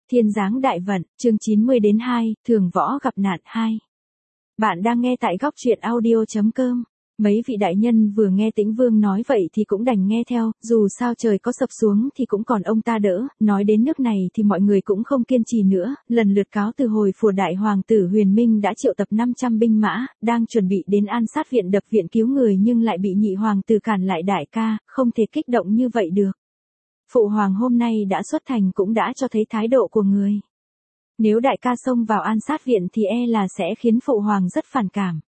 Thiên giáng đại vận, chương 90 đến 2, thường võ gặp nạn 2. Bạn đang nghe tại góc truyện audio.com. Mấy vị đại nhân vừa nghe Tĩnh Vương nói vậy thì cũng đành nghe theo, dù sao trời có sập xuống thì cũng còn ông ta đỡ, nói đến nước này thì mọi người cũng không kiên trì nữa, lần lượt cáo từ hồi phủ đại hoàng tử Huyền Minh đã triệu tập 500 binh mã, đang chuẩn bị đến An Sát viện đập viện cứu người nhưng lại bị nhị hoàng tử cản lại. Đại ca, không thể kích động như vậy được. Phụ hoàng hôm nay đã xuất thành cũng đã cho thấy thái độ của người. Nếu đại ca xông vào An Sát viện thì e là sẽ khiến phụ hoàng rất phản cảm.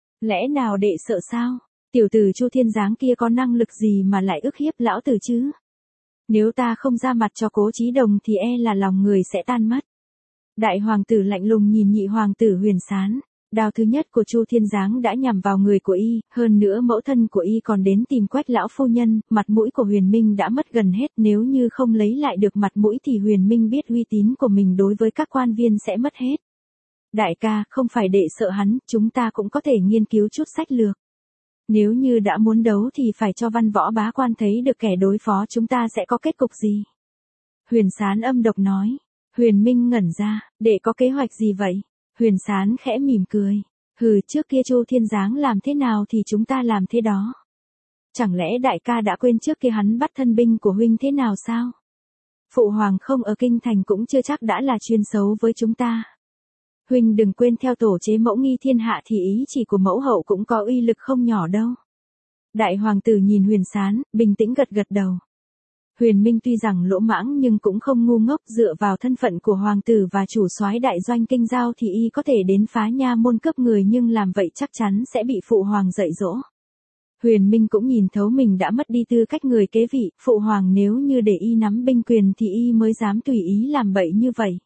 Lẽ nào đệ sợ sao? Tiểu tử Chu Thiên Giáng kia có năng lực gì mà lại ức hiếp lão tử chứ? Nếu ta không ra mặt cho Cố Chí Đồng thì e là lòng người sẽ tan mất. Đại hoàng tử lạnh lùng nhìn nhị hoàng tử Huyền Sán. Đao thứ nhất của Chu Thiên Giáng đã nhằm vào người của y, hơn nữa mẫu thân của y còn đến tìm Quách lão phu nhân, mặt mũi của Huyền Minh đã mất gần hết, nếu như không lấy lại được mặt mũi thì Huyền Minh biết uy tín của mình đối với các quan viên sẽ mất hết. Đại ca, không phải đệ sợ hắn, chúng ta cũng có thể nghiên cứu chút sách lược. Nếu như đã muốn đấu thì phải cho văn võ bá quan thấy được kẻ đối phó chúng ta sẽ có kết cục gì. Huyền Sán âm độc nói. Huyền Minh ngẩn ra, đệ có kế hoạch gì vậy? Huyền Sán khẽ mỉm cười. Trước kia Chu Thiên Giáng làm thế nào thì chúng ta làm thế đó. Chẳng lẽ đại ca đã quên trước kia hắn bắt thân binh của huynh thế nào sao? Phụ hoàng không ở kinh thành cũng chưa chắc đã là chuyên xấu với chúng ta. Huynh đừng quên theo tổ chế mẫu nghi thiên hạ thì ý chỉ của mẫu hậu cũng có uy lực không nhỏ đâu. Đại hoàng tử nhìn Huyền Sán, bình tĩnh gật gật đầu. Huyền Minh tuy rằng lỗ mãng nhưng cũng không ngu ngốc, dựa vào thân phận của hoàng tử và chủ soái đại doanh Kinh Giao thì y có thể đến phá nha môn cướp người, nhưng làm vậy chắc chắn sẽ bị phụ hoàng dạy dỗ. Huyền Minh cũng nhìn thấu mình đã mất đi tư cách người kế vị, phụ hoàng nếu như để y nắm binh quyền thì y mới dám tùy ý làm bậy như vậy.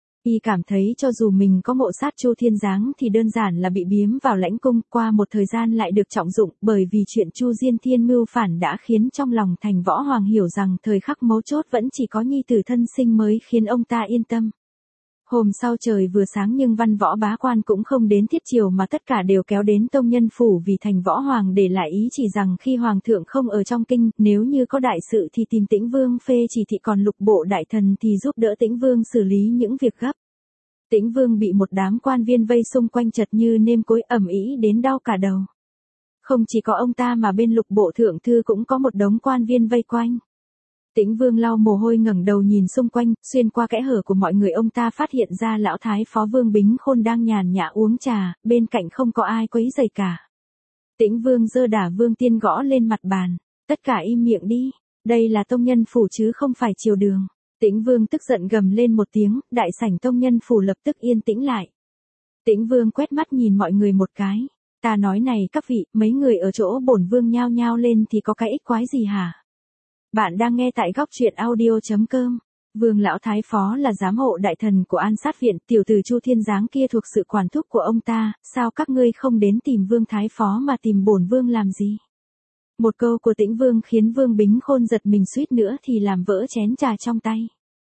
Y cảm thấy cho dù mình có ngộ sát Chu Thiên Giáng thì đơn giản là bị biếm vào lãnh cung, qua một thời gian lại được trọng dụng, bởi vì chuyện Chu Diên Thiên mưu phản đã khiến trong lòng Thành Võ Hoàng hiểu rằng thời khắc mấu chốt vẫn chỉ có nhi tử thân sinh mới khiến ông ta yên tâm. Hôm sau trời vừa sáng nhưng văn võ bá quan cũng không đến thiết triều mà tất cả đều kéo đến Tông Nhân Phủ, vì Thành Võ Hoàng để lại ý chỉ rằng khi Hoàng thượng không ở trong kinh, nếu như có đại sự thì tìm Tĩnh Vương phê chỉ thị, còn lục bộ đại thần thì giúp đỡ Tĩnh Vương xử lý những việc gấp. Tĩnh Vương bị một đám quan viên vây xung quanh chật như nêm cối, ầm ĩ đến đau cả đầu. Không chỉ có ông ta mà bên lục bộ thượng thư cũng có một đống quan viên vây quanh. Tĩnh Vương lau mồ hôi ngẩng đầu nhìn xung quanh, xuyên qua kẽ hở của mọi người ông ta phát hiện ra lão thái phó Vương Bính Khôn đang nhàn nhã uống trà, bên cạnh không có ai quấy rầy cả. Tĩnh Vương giơ đả Vương Tiên gõ lên mặt bàn, tất cả im miệng đi, đây là Tông Nhân Phủ chứ không phải triều đường. Tĩnh Vương tức giận gầm lên một tiếng, đại sảnh Tông Nhân Phủ lập tức yên tĩnh lại. Tĩnh Vương quét mắt nhìn mọi người một cái, ta nói này các vị, mấy người ở chỗ bổn vương nhao nhao lên thì có cái ích quái gì hả? Bạn đang nghe tại góc truyện audio.com. Vương lão thái phó là giám hộ đại thần của An Sát viện, tiểu tử Chu Thiên Giáng kia thuộc sự quản thúc của ông ta, sao các ngươi không đến tìm Vương thái phó mà tìm bổn vương làm gì? Một câu của Tĩnh Vương khiến Vương Bính Khôn giật mình suýt nữa thì làm vỡ chén trà trong tay.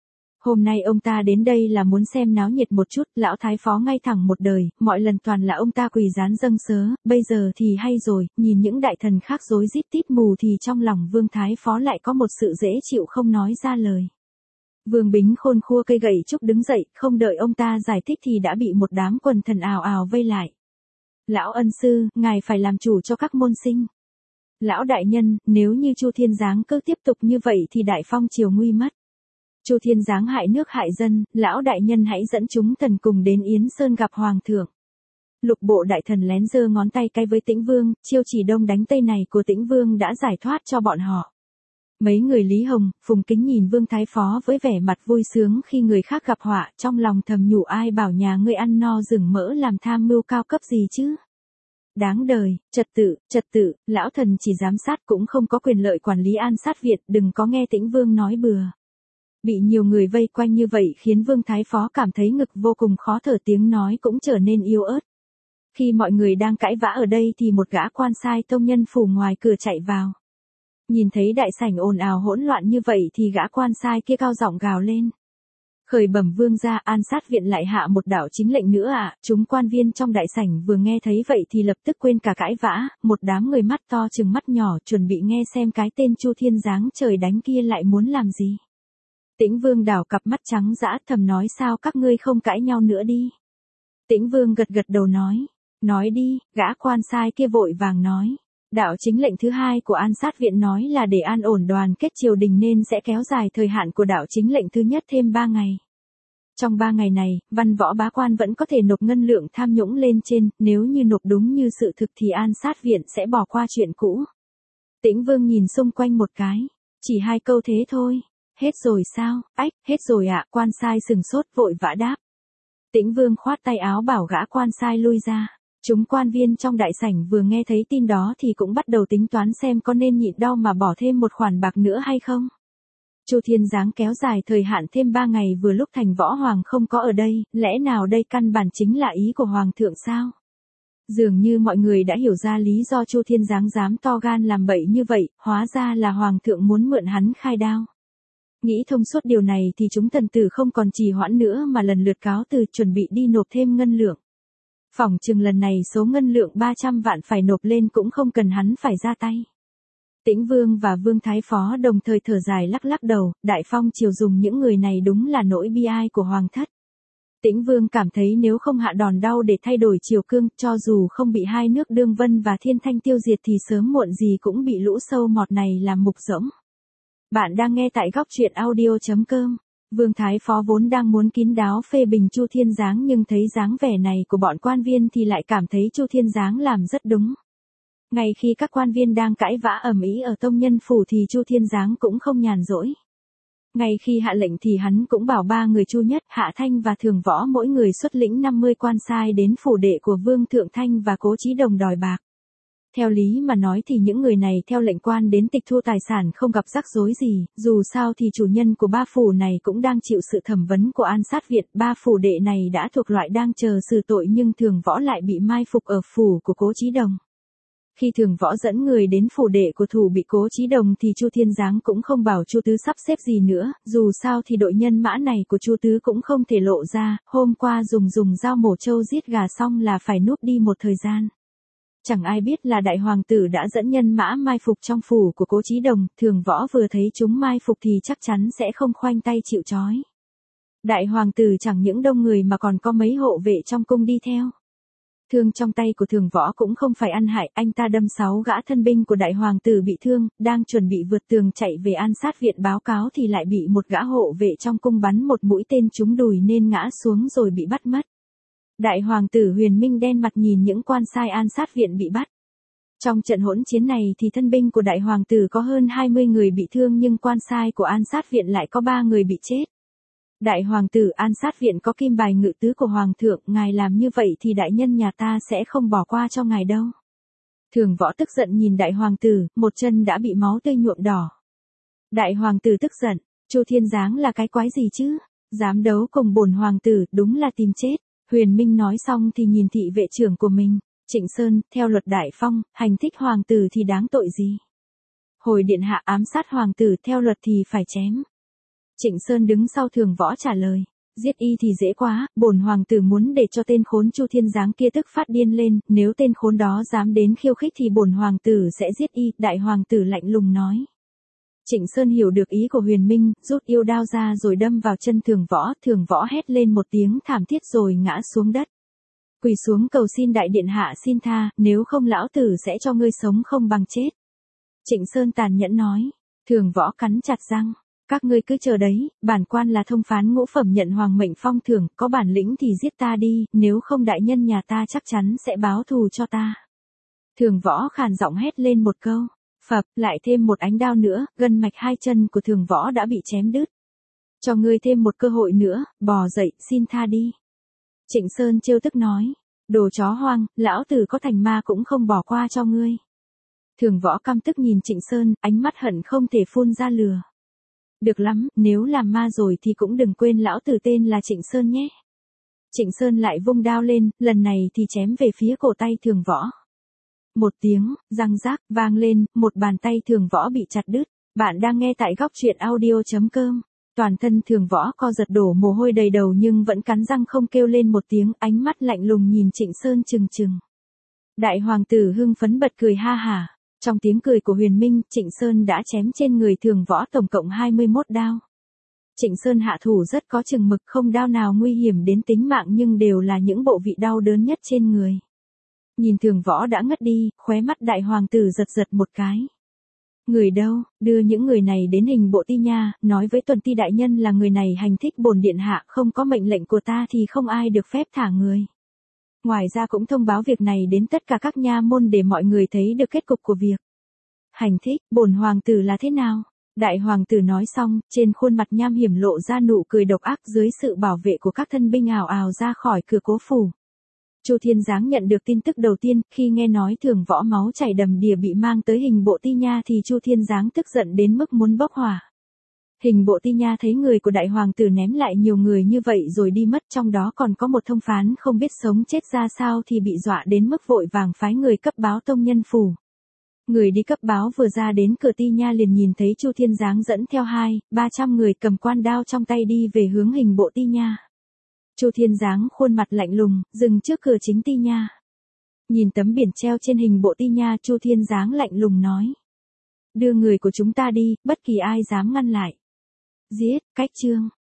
Hôm nay ông ta đến đây là muốn xem náo nhiệt một chút, lão thái phó ngay thẳng một đời, mọi lần toàn là ông ta quỳ rán dâng sớ, bây giờ thì hay rồi, nhìn những đại thần khác rối rít tít mù thì trong lòng Vương thái phó lại có một sự dễ chịu không nói ra lời. Vương Bính Khôn khua cây gậy trúc đứng dậy, không đợi ông ta giải thích thì đã bị một đám quần thần ào ào vây lại. Lão ân sư, ngài phải làm chủ cho các môn sinh. Lão đại nhân, nếu như Chu Thiên Giáng cứ tiếp tục như vậy thì đại phong triều nguy mất. Chu Thiên Giáng hại nước hại dân, lão đại nhân hãy dẫn chúng thần cùng đến Yến Sơn gặp hoàng thượng. Lục bộ đại thần lén giơ ngón tay cái với Tĩnh Vương, chiêu chỉ đông đánh tây này của Tĩnh Vương đã giải thoát cho bọn họ. Mấy người Lý Hồng, Phùng Kính nhìn Vương thái phó với vẻ mặt vui sướng khi người khác gặp họa, trong lòng thầm nhủ ai bảo nhà ngươi ăn no rừng mỡ làm tham mưu cao cấp gì chứ. Đáng đời, trật tự, lão thần chỉ giám sát cũng không có quyền lợi quản lý An Sát viện, đừng có nghe Tĩnh Vương nói bừa. Bị nhiều người vây quanh như vậy khiến Vương thái phó cảm thấy ngực vô cùng khó thở, tiếng nói cũng trở nên yếu ớt. Khi mọi người đang cãi vã ở đây thì một gã quan sai Tông Nhân Phủ ngoài cửa chạy vào. Nhìn thấy đại sảnh ồn ào hỗn loạn như vậy thì gã quan sai kia cao giọng gào lên. Khởi bẩm vương gia, An Sát viện lại hạ một đạo chính lệnh nữa ạ. Chúng quan viên trong đại sảnh vừa nghe thấy vậy thì lập tức quên cả cãi vã, một đám người mắt to chừng mắt nhỏ chuẩn bị nghe xem cái tên Chu Thiên Giáng trời đánh kia lại muốn làm gì. Tĩnh Vương đảo cặp mắt trắng dã thầm nói sao các ngươi không cãi nhau nữa đi. Tĩnh Vương gật gật đầu nói đi, gã quan sai kia vội vàng nói. Đạo chính lệnh thứ hai của An Sát Viện nói là để an ổn đoàn kết triều đình nên sẽ kéo dài thời hạn của đạo chính lệnh thứ nhất thêm 3 ngày. Trong 3 ngày này, văn võ bá quan vẫn có thể nộp ngân lượng tham nhũng lên trên, nếu như nộp đúng như sự thực thì An Sát Viện sẽ bỏ qua chuyện cũ. Tĩnh Vương nhìn xung quanh một cái, chỉ 2 câu thế thôi. Hết rồi sao? Ách, hết rồi ạ, quan sai sừng sốt vội vã đáp. Tĩnh Vương khoát tay áo bảo gã quan sai lui ra. Chúng quan viên trong đại sảnh vừa nghe thấy tin đó thì cũng bắt đầu tính toán xem có nên nhịn đau mà bỏ thêm một khoản bạc nữa hay không. Chu Thiên Giáng kéo dài thời hạn thêm 3 ngày vừa lúc Thành Võ Hoàng không có ở đây, lẽ nào đây căn bản chính là ý của Hoàng thượng sao? Dường như mọi người đã hiểu ra lý do Chu Thiên Giáng dám to gan làm bậy như vậy, hóa ra là Hoàng thượng muốn mượn hắn khai đao. Nghĩ thông suốt điều này thì chúng thần tử không còn trì hoãn nữa mà lần lượt cáo từ chuẩn bị đi nộp thêm ngân lượng. Phỏng chừng lần này số ngân lượng 300 vạn phải nộp lên cũng không cần hắn phải ra tay. Tĩnh Vương và Vương Thái Phó đồng thời thở dài lắc lắc đầu, Đại Phong triều dùng những người này đúng là nỗi bi ai của Hoàng thất. Tĩnh Vương cảm thấy nếu không hạ đòn đau để thay đổi triều cương, cho dù không bị hai nước Đương Vân và Thiên Thanh tiêu diệt thì sớm muộn gì cũng bị lũ sâu mọt này làm mục rỗng. Bạn đang nghe tại góc truyện audio.com. Vương Thái Phó vốn đang muốn kín đáo phê bình Chu Thiên Giáng nhưng thấy dáng vẻ này của bọn quan viên thì lại cảm thấy Chu Thiên Giáng làm rất đúng. Ngay khi các quan viên đang cãi vã ầm ĩ ở Tông Nhân Phủ thì Chu Thiên Giáng cũng không nhàn rỗi. Ngay khi hạ lệnh thì hắn cũng bảo 3 người Chu Nhất, Hạ Thanh và Thường Võ mỗi người xuất lĩnh 50 quan sai đến phủ đệ của Vương Thượng Thanh và Cố Chí Đồng đòi bạc. Theo lý mà nói thì những người này theo lệnh quan đến tịch thu tài sản không gặp rắc rối gì, dù sao thì chủ nhân của 3 phủ này cũng đang chịu sự thẩm vấn của An Sát Viện. 3 phủ đệ này đã thuộc loại đang chờ xử tội nhưng Thường Võ lại bị mai phục ở phủ của Cố Chí Đồng. Khi Thường Võ dẫn người đến phủ đệ của thủ bị Cố Chí Đồng thì Chu Thiên Giáng cũng không bảo Chu Tứ sắp xếp gì nữa, dù sao thì đội nhân mã này của Chu Tứ cũng không thể lộ ra, hôm qua dùng dao mổ trâu giết gà xong là phải núp đi một thời gian. Chẳng ai biết là đại hoàng tử đã dẫn nhân mã mai phục trong phủ của Cố Chí Đồng, Thường Võ vừa thấy chúng mai phục thì chắc chắn sẽ không khoanh tay chịu trói. Đại hoàng tử chẳng những đông người mà còn có mấy hộ vệ trong cung đi theo. Thương trong tay của Thường Võ cũng không phải ăn hại, anh ta đâm 6 gã thân binh của đại hoàng tử bị thương, đang chuẩn bị vượt tường chạy về An Sát Viện báo cáo thì lại bị một gã hộ vệ trong cung bắn một mũi tên trúng đùi nên ngã xuống rồi bị bắt mất. Đại hoàng tử Huyền Minh đen mặt nhìn những quan sai An Sát Viện bị bắt. Trong trận hỗn chiến này thì thân binh của đại hoàng tử có hơn 20 người bị thương nhưng quan sai của An Sát Viện lại có 3 người bị chết. Đại hoàng tử An Sát Viện có kim bài ngự tứ của hoàng thượng, ngài làm như vậy thì đại nhân nhà ta sẽ không bỏ qua cho ngài đâu. Thường Võ tức giận nhìn đại hoàng tử, một chân đã bị máu tươi nhuộm đỏ. Đại hoàng tử tức giận, Chu Thiên Giáng là cái quái gì chứ? Dám đấu cùng bổn hoàng tử, đúng là tìm chết. Huyền Minh nói xong thì nhìn thị vệ trưởng của mình, Trịnh Sơn, theo luật Đại Phong, hành thích hoàng tử thì đáng tội gì? Hồi điện hạ ám sát hoàng tử theo luật thì phải chém. Trịnh Sơn đứng sau Thường Võ trả lời, giết y thì dễ quá, bổn hoàng tử muốn để cho tên khốn Chu Thiên Giáng kia tức phát điên lên, nếu tên khốn đó dám đến khiêu khích thì bổn hoàng tử sẽ giết y, đại hoàng tử lạnh lùng nói. Trịnh Sơn hiểu được ý của Huyền Minh, rút yêu đao ra rồi đâm vào chân Thường Võ hét lên một tiếng thảm thiết rồi ngã xuống đất. Quỳ xuống cầu xin đại điện hạ xin tha, nếu không lão tử sẽ cho ngươi sống không bằng chết. Trịnh Sơn tàn nhẫn nói, Thường Võ cắn chặt răng, các ngươi cứ chờ đấy, bản quan là thông phán ngũ phẩm nhận hoàng mệnh phong thưởng, có bản lĩnh thì giết ta đi, nếu không đại nhân nhà ta chắc chắn sẽ báo thù cho ta. Thường Võ khàn giọng hét lên một câu. Phập, lại thêm một ánh đao nữa, gân mạch 2 chân của Thường Võ đã bị chém đứt. Cho ngươi thêm một cơ hội nữa, bò dậy, xin tha đi. Trịnh Sơn trêu tức nói, đồ chó hoang, lão tử có thành ma cũng không bỏ qua cho ngươi. Thường Võ căm tức nhìn Trịnh Sơn, ánh mắt hận không thể phun ra lửa. Được lắm, nếu làm ma rồi thì cũng đừng quên lão tử tên là Trịnh Sơn nhé. Trịnh Sơn lại vung đao lên, lần này thì chém về phía cổ tay Thường Võ. Một tiếng, răng rác, vang lên, một bàn tay Thường Võ bị chặt đứt. Bạn đang nghe tại góc truyện audio.com. Toàn thân Thường Võ co giật đổ mồ hôi đầy đầu nhưng vẫn cắn răng không kêu lên một tiếng, ánh mắt lạnh lùng nhìn Trịnh Sơn trừng trừng. Đại hoàng tử hưng phấn bật cười ha hả. Trong tiếng cười của Huyền Minh, Trịnh Sơn đã chém trên người Thường Võ tổng cộng 21 đao. Trịnh Sơn hạ thủ rất có chừng mực, không đao nào nguy hiểm đến tính mạng nhưng đều là những bộ vị đau đớn nhất trên người. Nhìn Thường Võ đã ngất đi, khóe mắt đại hoàng tử giật giật một cái. Người đâu, đưa những người này đến hình bộ ti nha, nói với tuần ti đại nhân là người này hành thích bổn điện hạ, không có mệnh lệnh của ta thì không ai được phép thả người. Ngoài ra cũng thông báo việc này đến tất cả các nha môn để mọi người thấy được kết cục của việc. Hành thích, bổn hoàng tử là thế nào? Đại hoàng tử nói xong, trên khuôn mặt nham hiểm lộ ra nụ cười độc ác dưới sự bảo vệ của các thân binh ào ào ra khỏi cửa cố phủ. Chu Thiên Giáng nhận được tin tức đầu tiên, khi nghe nói Thường Võ máu chảy đầm đìa bị mang tới hình bộ ti nha thì Chu Thiên Giáng tức giận đến mức muốn bốc hỏa. Hình bộ ti nha thấy người của đại hoàng tử ném lại nhiều người như vậy rồi đi mất, trong đó còn có một thông phán không biết sống chết ra sao thì bị dọa đến mức vội vàng phái người cấp báo tông nhân phủ. Người đi cấp báo vừa ra đến cửa ti nha liền nhìn thấy Chu Thiên Giáng dẫn theo 200-300 người cầm quan đao trong tay đi về hướng hình bộ ti nha. Chu Thiên Giáng khuôn mặt lạnh lùng, dừng trước cửa chính ti nha. Nhìn tấm biển treo trên hình bộ ti nha, Chu Thiên Giáng lạnh lùng nói. Đưa người của chúng ta đi, bất kỳ ai dám ngăn lại. Giết, cách chương.